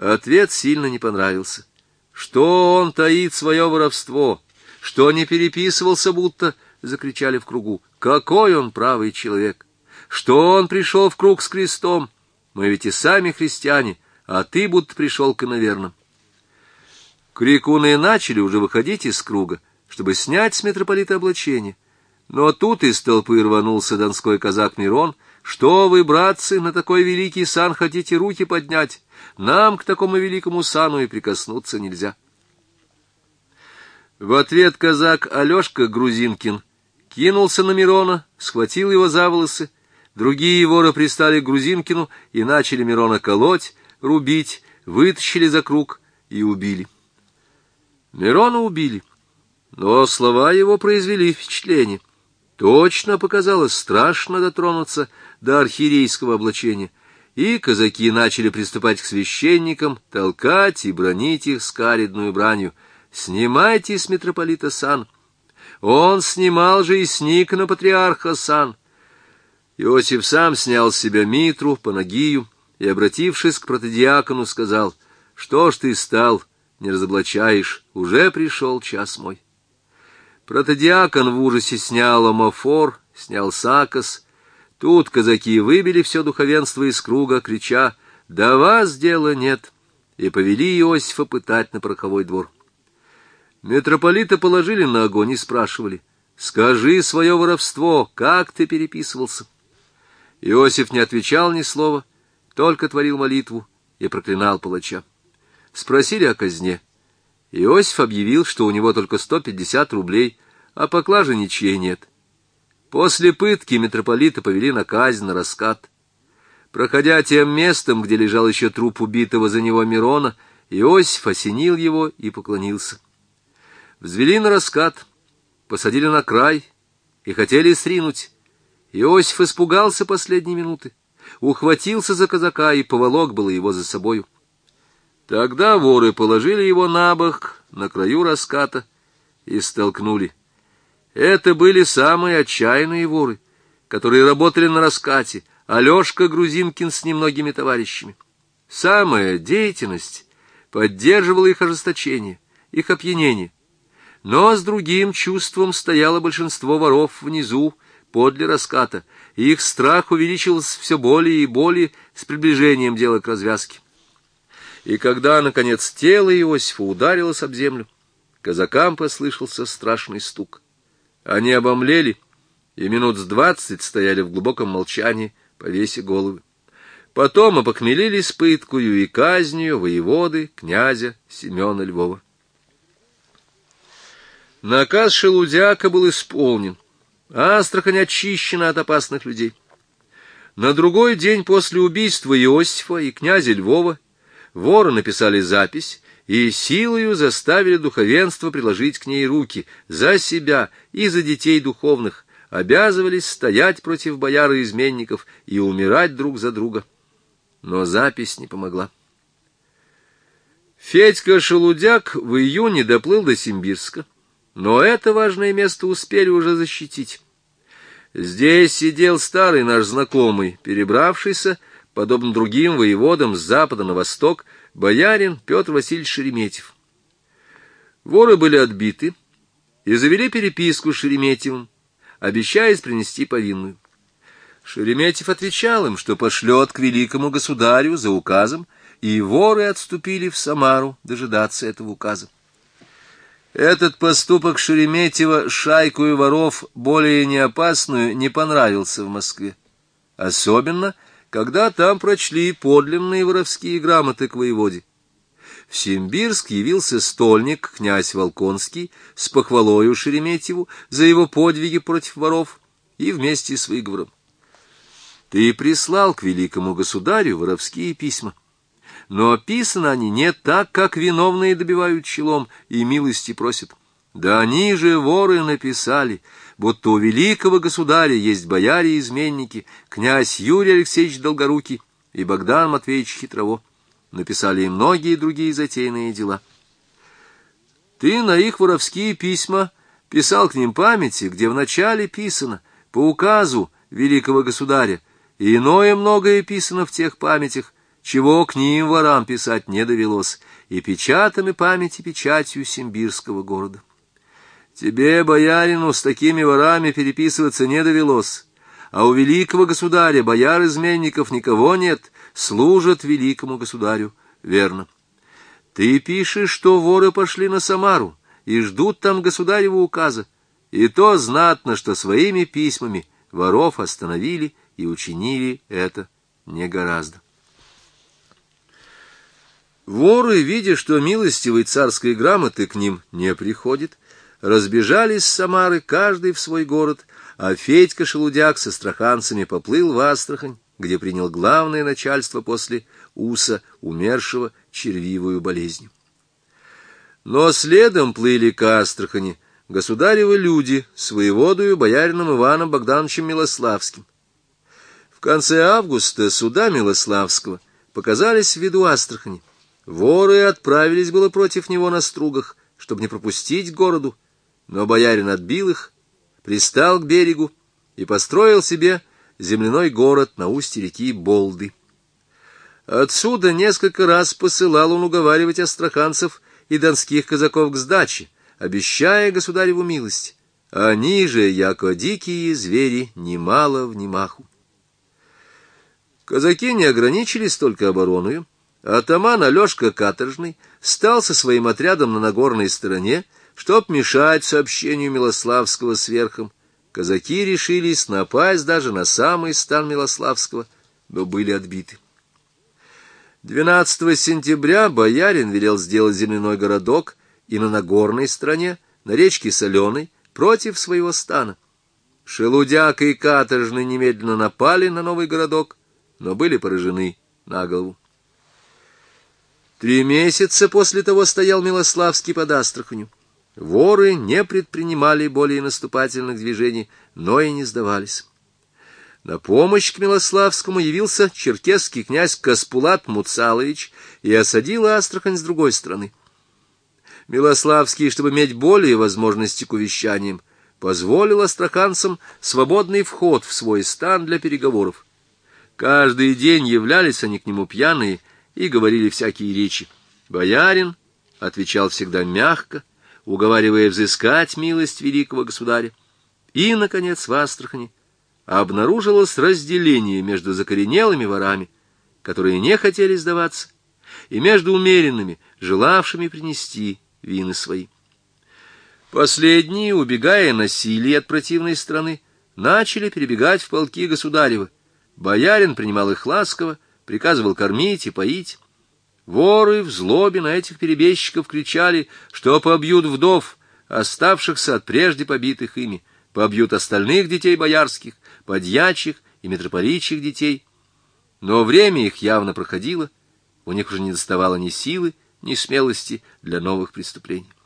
Ответ сильно не понравился. «Что он таит свое воровство? Что не переписывался будто?» — закричали в кругу. «Какой он правый человек! Что он пришел в круг с крестом? Мы ведь и сами христиане, а ты будто пришел к иноверным». Крикуны начали уже выходить из круга, чтобы снять с митрополита облачение. Но тут из толпы рванулся донской казак Мирон. «Что вы, братцы, на такой великий сан хотите руки поднять? Нам к такому великому сану и прикоснуться нельзя». В ответ казак Алешка Грузинкин кинулся на Мирона, схватил его за волосы. Другие воры пристали к Грузинкину и начали Мирона колоть, рубить, вытащили за круг и убили. Мирона убили, но слова его произвели впечатление. Точно показалось страшно дотронуться до архиерейского облачения, и казаки начали приступать к священникам, толкать и бранить их скаредную бранью. «Снимайте с митрополита сан! Он снимал же и с Никона патриарха сан!» Иосиф сам снял с себя митру, панагию, и, обратившись к протодиакону, сказал: «Что ж ты стал, не разоблачаешь, уже пришел час мой». Протодиакон в ужасе снял омофор, снял сакос. Тут казаки выбили все духовенство из круга, крича: «До вас дела нет!» и повели Иосифа пытать на пороховой двор. Митрополита положили на огонь и спрашивали: «Скажи свое воровство, как ты переписывался?» Иосиф не отвечал ни слова, только творил молитву и проклинал палача. Спросили о казне. Иосиф объявил, что у него только 150 рублей, а поклажи ничьей нет. После пытки митрополита повели на казнь, на раскат. Проходя тем местом, где лежал еще труп убитого за него Мирона, Иосиф осенил его и поклонился. Взвели на раскат, посадили на край и хотели сринуть. Иосиф испугался последней минуты, ухватился за казака и поволок было его за собою. Тогда воры положили его на бок, на краю раската, и столкнули. Это были самые отчаянные воры, которые работали на раскате, Алешка Грузинкин с немногими товарищами. Самая деятельность поддерживала их ожесточение, их опьянение. Но с другим чувством стояло большинство воров внизу, подле раската, и их страх увеличивался все более и более с приближением дела к развязке. И когда, наконец, тело Иосифа ударилось об землю, казакам послышался страшный стук. Они обомлели и минут с 20 стояли в глубоком молчании, повесив головы. Потом опохмелились пыткою и казнью воеводы князя Семена Львова. Наказ Шелудяка был исполнен, Астрахань очищена от опасных людей. На другой день после убийства Иосифа и князя Львова воры написали запись и силою заставили духовенство приложить к ней руки за себя и за детей духовных, обязывались стоять против бояр и изменников и умирать друг за друга. Но запись не помогла. Федька Шелудяк в июне доплыл до Симбирска, но это важное место успели уже защитить. Здесь сидел старый наш знакомый, перебравшийся, подобно другим воеводам, с запада на восток, боярин Петр Васильевич Шереметьев. Воры были отбиты и завели переписку с Шереметьевым, обещаясь принести повинную. Шереметьев отвечал им, что пошлет к великому государю за указом, и воры отступили в Самару дожидаться этого указа. Этот поступок Шереметьева шайкою воров, более неопасную, не понравился в Москве. Особенно, когда там прочли подлинные воровские грамоты к воеводе. В Симбирск явился стольник, князь Волконский, с похвалою Шереметьеву за его подвиги против воров и вместе с выговором. «Ты прислал к великому государю воровские письма, но писаны они не так, как виновные добивают челом и милости просят. Да они же, воры, написали, будто у великого государя есть бояре-изменники, князь Юрий Алексеевич Долгорукий и Богдан Матвеевич Хитрово. Написали и многие другие затейные дела. Ты на их воровские письма писал к ним памяти, где вначале писано, по указу великого государя, и иное многое писано в тех памятях, чего к ним, ворам, писать не довелось, и печатаны памяти печатью симбирского города. Тебе, боярину, с такими ворами переписываться не довелось, а у великого государя бояр-изменников никого нет, служат великому государю верно. Ты пишешь, что воры пошли на Самару и ждут там государева указа, и то знатно, что своими письмами воров остановили и учинили это не гораздо. Воры, видя, что милостивой царской грамоты к ним не приходит, разбежались с Самары, каждый в свой город, а Федька Шелудяк со астраханцами поплыл в Астрахань, где принял главное начальство после Уса, умершего червивую болезнью. Но следом плыли к Астрахани государевы люди с воеводою боярином Иваном Богдановичем Милославским. В конце августа суда Милославского показались в виду Астрахани. Воры отправились было против него на стругах, чтобы не пропустить к городу, но боярин отбил их, пристал к берегу и построил себе земляной город на устье реки Болды. Отсюда несколько раз посылал он уговаривать астраханцев и донских казаков к сдаче, обещая государеву милость. Они же, яко дикие звери, немало внимаху. Казаки не ограничились только обороною. Атаман Алешка Каторжный стал со своим отрядом на Нагорной стороне, чтоб мешать сообщению Милославского с верхом. Казаки решились напасть даже на самый стан Милославского, но были отбиты. 12 сентября боярин велел сделать земляной городок и на Нагорной стороне, на речке Соленой, против своего стана. Шелудяк и Каторжный немедленно напали на новый городок, но были поражены наголову. 3 месяца после того стоял Милославский под Астраханью. Воры не предпринимали более наступательных движений, но и не сдавались. На помощь к Милославскому явился черкесский князь Каспулат Муцалович и осадил Астрахань с другой стороны. Милославский, чтобы иметь более возможности к увещаниям, позволил астраханцам свободный вход в свой стан для переговоров. Каждый день являлись они к нему пьяные и говорили всякие речи. Боярин отвечал всегда мягко, уговаривая взыскать милость великого государя. И, наконец, в Астрахани обнаружилось разделение между закоренелыми ворами, которые не хотели сдаваться, и между умеренными, желавшими принести вины свои. Последние, убегая насилия от противной страны, начали перебегать в полки государева. Боярин принимал их ласково, приказывал кормить и поить. Воры в злобе на этих перебежчиков кричали, что побьют вдов, оставшихся от прежде побитых ими, побьют остальных детей боярских, подьячих и митрополичьих детей. Но время их явно проходило, у них уже не доставало ни силы, ни смелости для новых преступлений.